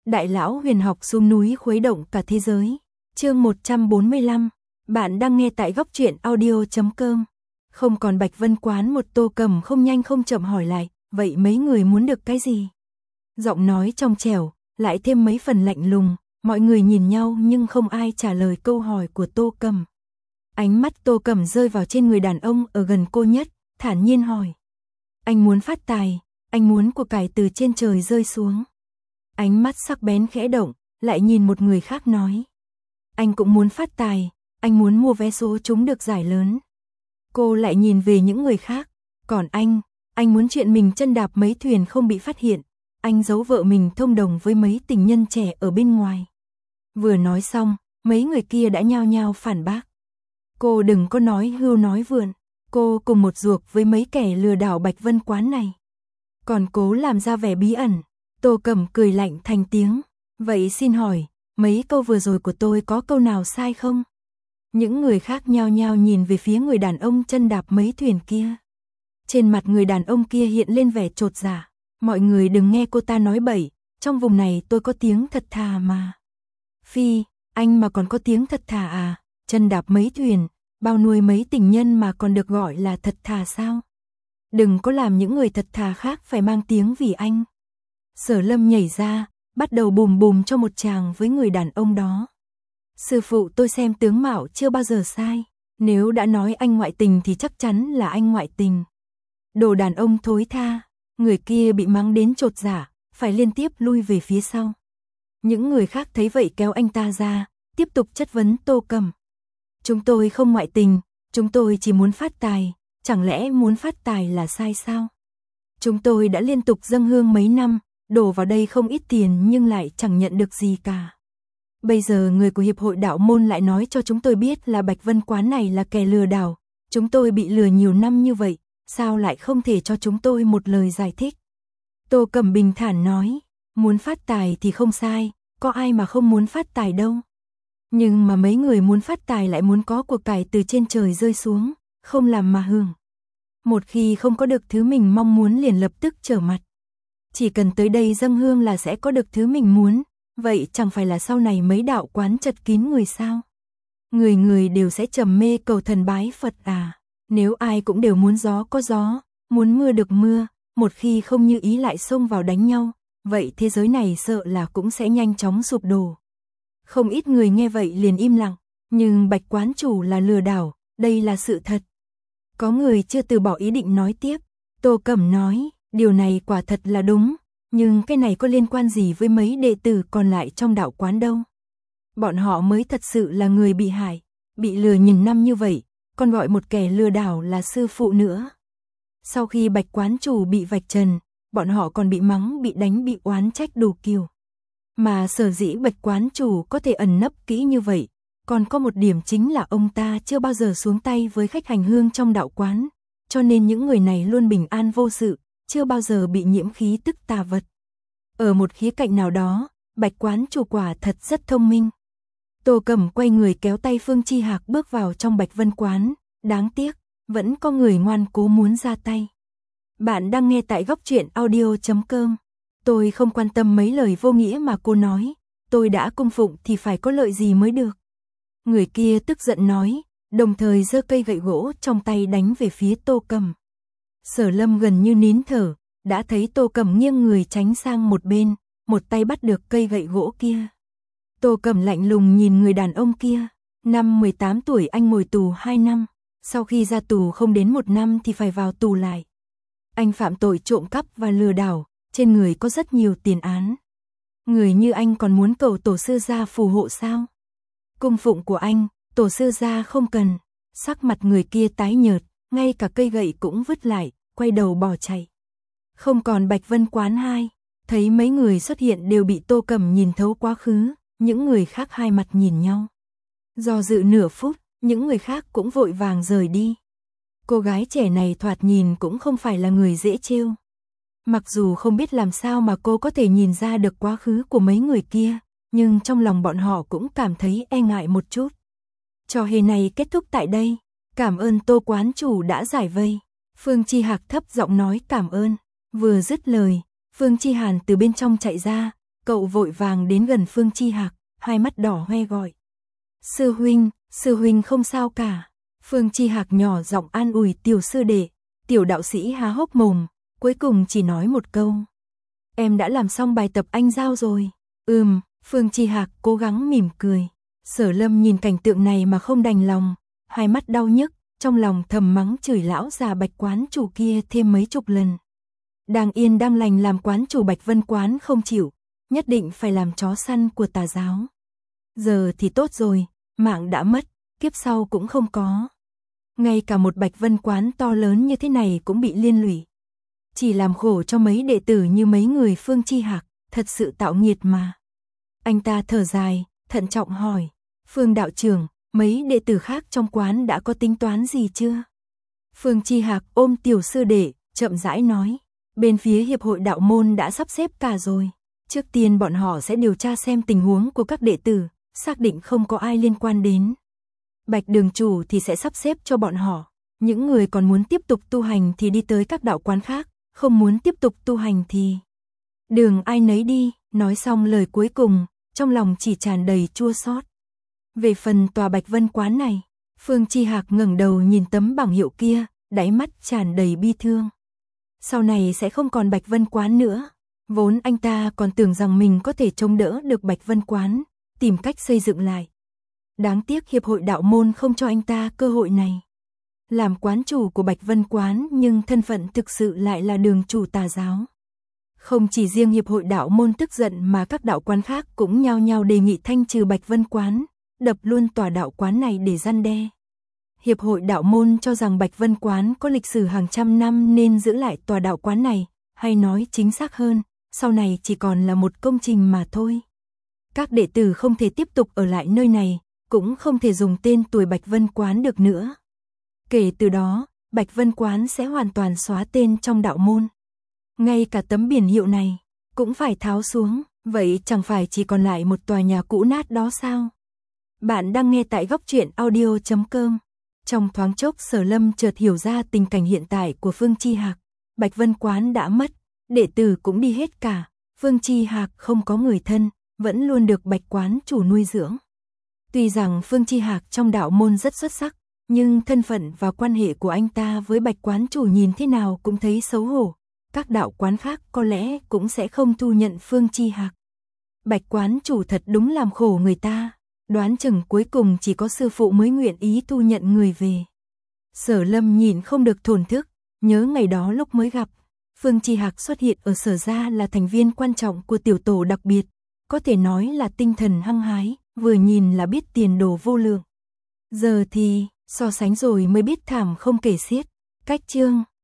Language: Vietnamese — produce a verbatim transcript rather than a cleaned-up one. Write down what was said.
Đại lão huyền học xuống núi khuấy động cả thế giới. Chương một trăm bốn mươi lăm. Bạn đang nghe tại góc truyện audio chấm com. Không còn Bạch Vân Quán, một Tô Cầm không nhanh không chậm hỏi lại, vậy mấy người muốn được cái gì? Giọng nói trong trẻo, lại thêm mấy phần lạnh lùng, mọi người nhìn nhau nhưng không ai trả lời câu hỏi của Tô Cầm. Ánh mắt Tô Cầm rơi vào trên người đàn ông ở gần cô nhất, thản nhiên hỏi. Anh muốn phát tài, anh muốn của cải từ trên trời rơi xuống. Ánh mắt sắc bén khẽ động, lại nhìn một người khác nói. Anh cũng muốn phát tài, anh muốn mua vé số trúng được giải lớn. Cô lại nhìn về những người khác, còn anh, anh muốn chuyện mình chân đạp mấy thuyền không bị phát hiện, anh giấu vợ mình thông đồng với mấy tình nhân trẻ ở bên ngoài. Vừa nói xong, mấy người kia đã nhao nhao phản bác. Cô đừng có nói hưu nói vượn, cô cùng một ruột với mấy kẻ lừa đảo Bạch Vân Quán này. Còn cố làm ra vẻ bí ẩn. Tô Cầm cười lạnh thành tiếng. Vậy xin hỏi, mấy câu vừa rồi của tôi có câu nào sai không? Những người khác nhao nhao nhìn về phía người đàn ông chân đạp mấy thuyền kia. Trên mặt người đàn ông kia hiện lên vẻ chột dạ. Mọi người đừng nghe cô ta nói bậy, trong vùng này tôi có tiếng thật thà mà. Phi, anh mà còn có tiếng thật thà à? Chân đạp mấy thuyền, bao nuôi mấy tình nhân mà còn được gọi là thật thà sao? Đừng có làm những người thật thà khác phải mang tiếng vì anh. Sở Lâm nhảy ra, bắt đầu bùm bùm cho một tràng với người đàn ông đó. Sư phụ, tôi xem tướng mạo chưa bao giờ sai. Nếu đã nói anh ngoại tình thì chắc chắn là anh ngoại tình. Đồ đàn ông thối tha. Người kia bị mắng đến chột dạ, phải liên tiếp lui về phía sau. Những người khác thấy vậy kéo anh ta ra, tiếp tục chất vấn Tô Cầm. Chúng tôi không ngoại tình, chúng tôi chỉ muốn phát tài. Chẳng lẽ muốn phát tài là sai sao? Chúng tôi đã liên tục dâng hương mấy năm, đổ vào đây không ít tiền nhưng lại chẳng nhận được gì cả. Bây giờ người của Hiệp hội Đạo Môn lại nói cho chúng tôi biết là Bạch Vân Quán này là kẻ lừa đảo. Chúng tôi bị lừa nhiều năm như vậy, sao lại không thể cho chúng tôi một lời giải thích? Tô Cầm bình thản nói, muốn phát tài thì không sai, có ai mà không muốn phát tài đâu. Nhưng mà mấy người muốn phát tài lại muốn có của cải từ trên trời rơi xuống, không làm mà hưởng. Một khi không có được thứ mình mong muốn liền lập tức trở mặt. Chỉ cần tới đây dâng hương là sẽ có được thứ mình muốn, vậy chẳng phải là sau này mấy đạo quán chật kín người sao? Người người đều sẽ trầm mê cầu thần bái Phật à? Nếu ai cũng đều muốn gió có gió, muốn mưa được mưa, một khi không như ý lại xông vào đánh nhau, vậy thế giới này sợ là cũng sẽ nhanh chóng sụp đổ. Không ít người nghe vậy liền im lặng, nhưng Bạch Quán chủ là lừa đảo, đây là sự thật. Có người chưa từ bỏ ý định nói tiếp. Tô Cẩm nói, điều này quả thật là đúng, nhưng cái này có liên quan gì với mấy đệ tử còn lại trong đạo quán đâu. Bọn họ mới thật sự là người bị hại, bị lừa nhiều năm như vậy, còn gọi một kẻ lừa đảo là sư phụ nữa. Sau khi Bạch Quán chủ bị vạch trần, bọn họ còn bị mắng, bị đánh, bị oán trách đủ kiểu. Mà sở dĩ Bạch Quán chủ có thể ẩn nấp kỹ như vậy, còn có một điểm chính là ông ta chưa bao giờ xuống tay với khách hành hương trong đạo quán, cho nên những người này luôn bình an vô sự, chưa bao giờ bị nhiễm khí tức tà vật. Ở một khía cạnh nào đó, Bạch Quán chủ quả thật rất thông minh. Tô Cầm quay người kéo tay Phương Chi Hạc bước vào trong Bạch Vân Quán, đáng tiếc, vẫn có người ngoan cố muốn ra tay. Bạn đang nghe tại góc truyện audio chấm com. Tôi không quan tâm mấy lời vô nghĩa mà cô nói, tôi đã cung phụng thì phải có lợi gì mới được. Người kia tức giận nói, đồng thời giơ cây gậy gỗ trong tay đánh về phía Tô Cầm. Sở Lâm gần như nín thở, đã thấy Tô Cầm nghiêng người tránh sang một bên, một tay bắt được cây gậy gỗ kia. Tô Cầm lạnh lùng nhìn người đàn ông kia, năm mười tám tuổi anh ngồi tù hai năm, sau khi ra tù không đến một năm thì phải vào tù lại. Anh phạm tội trộm cắp và lừa đảo, trên người có rất nhiều tiền án. Người như anh còn muốn cầu tổ sư gia phù hộ sao? Cung phụng của anh, tổ sư gia không cần. Sắc mặt người kia tái nhợt, ngay cả cây gậy cũng vứt lại, quay đầu bỏ chạy. Không còn Bạch Vân Quán hai, thấy mấy người xuất hiện đều bị Tô Cầm nhìn thấu quá khứ, những người khác hai mặt nhìn nhau. Do dự nửa phút, những người khác cũng vội vàng rời đi. Cô gái trẻ này thoạt nhìn cũng không phải là người dễ trêu. Mặc dù không biết làm sao mà cô có thể nhìn ra được quá khứ của mấy người kia, nhưng trong lòng bọn họ cũng cảm thấy e ngại một chút. Trò hề này kết thúc tại đây, cảm ơn Tô Quán chủ đã giải vây. Phương Chi Hạc thấp giọng nói cảm ơn, vừa dứt lời, Phương Chi Hàn từ bên trong chạy ra, Cậu vội vàng đến gần Phương Chi Hạc, hai mắt đỏ hoe gọi. Sư huynh, sư huynh không sao cả. Phương Chi Hạc nhỏ giọng an ủi tiểu sư đệ. Tiểu đạo sĩ há hốc mồm, cuối cùng chỉ nói một câu. Em đã làm xong bài tập anh giao rồi. Ừm, Phương Chi Hạc cố gắng mỉm cười. Sở Lâm nhìn cảnh tượng này mà không đành lòng, hai mắt đau nhức, trong lòng thầm mắng chửi lão già Bạch quán chủ kia thêm mấy chục lần. Đang yên đang lành làm quán chủ Bạch Vân quán không chịu, nhất định phải làm chó săn của tà giáo. Giờ thì tốt rồi, mạng đã mất, kiếp sau cũng không có. Ngay cả một Bạch Vân quán to lớn như thế này cũng bị liên lụy. Chỉ làm khổ cho mấy đệ tử như mấy người Phương Chi Hạc, thật sự tạo nghiệt mà. Anh ta thở dài, thận trọng hỏi, Phương đạo trưởng, mấy đệ tử khác trong quán đã có tính toán gì chưa? Phương Chi Hạc ôm tiểu sư đệ, chậm rãi nói, bên phía hiệp hội đạo môn đã sắp xếp cả rồi. Trước tiên bọn họ sẽ điều tra xem tình huống của các đệ tử, xác định không có ai liên quan đến. Bạch đường chủ thì sẽ sắp xếp cho bọn họ. Những người còn muốn tiếp tục tu hành thì đi tới các đạo quán khác, không muốn tiếp tục tu hành thì đường ai nấy đi. Nói xong lời cuối cùng, trong lòng chỉ tràn đầy chua xót. Về phần tòa Bạch Vân quán này, Phương Chi Hạc ngẩng đầu nhìn tấm bảng hiệu kia, đáy mắt tràn đầy bi thương. Sau này sẽ không còn Bạch Vân quán nữa. Vốn anh ta còn tưởng rằng mình có thể chống đỡ được Bạch Vân quán, tìm cách xây dựng lại. Đáng tiếc hiệp hội đạo môn không cho anh ta cơ hội này. Làm quán chủ của Bạch Vân quán nhưng thân phận thực sự lại là đường chủ tà giáo. Không chỉ riêng hiệp hội đạo môn tức giận mà các đạo quán khác cũng nhao nhao đề nghị thanh trừ Bạch Vân quán, đập luôn tòa đạo quán này để răn đe. Hiệp hội đạo môn cho rằng Bạch Vân quán có lịch sử hàng trăm năm nên giữ lại tòa đạo quán này, hay nói chính xác hơn, sau này chỉ còn là một công trình mà thôi. Các đệ tử không thể tiếp tục ở lại nơi này, cũng không thể dùng tên tuổi Bạch Vân quán được nữa. Kể từ đó, Bạch Vân quán sẽ hoàn toàn xóa tên trong đạo môn. Ngay cả tấm biển hiệu này cũng phải tháo xuống, vậy chẳng phải chỉ còn lại một tòa nhà cũ nát đó sao? Bạn đang nghe tại góc truyện audio chấm com. Trong thoáng chốc Sở Lâm chợt hiểu ra tình cảnh hiện tại của Phương Chi Hạc. Bạch Vân quán đã mất, đệ tử cũng đi hết cả. Phương Chi Hạc không có người thân, vẫn luôn được Bạch quán chủ nuôi dưỡng. Tuy rằng Phương Chi Hạc trong đạo môn rất xuất sắc, nhưng thân phận và quan hệ của anh ta với Bạch quán chủ nhìn thế nào cũng thấy xấu hổ. Các đạo quán khác có lẽ cũng sẽ không thu nhận Phương Chi Hạc. Bạch quán chủ thật đúng làm khổ người ta, đoán chừng cuối cùng chỉ có sư phụ mới nguyện ý thu nhận người về. Sở Lâm nhìn không được thổn thức, nhớ ngày đó lúc mới gặp, Phương Chi Hạc xuất hiện ở Sở gia là thành viên quan trọng của tiểu tổ đặc biệt, có thể nói là tinh thần hăng hái, vừa nhìn là biết tiền đồ vô lượng. Giờ thì, so sánh rồi mới biết thảm không kể xiết. Cách chương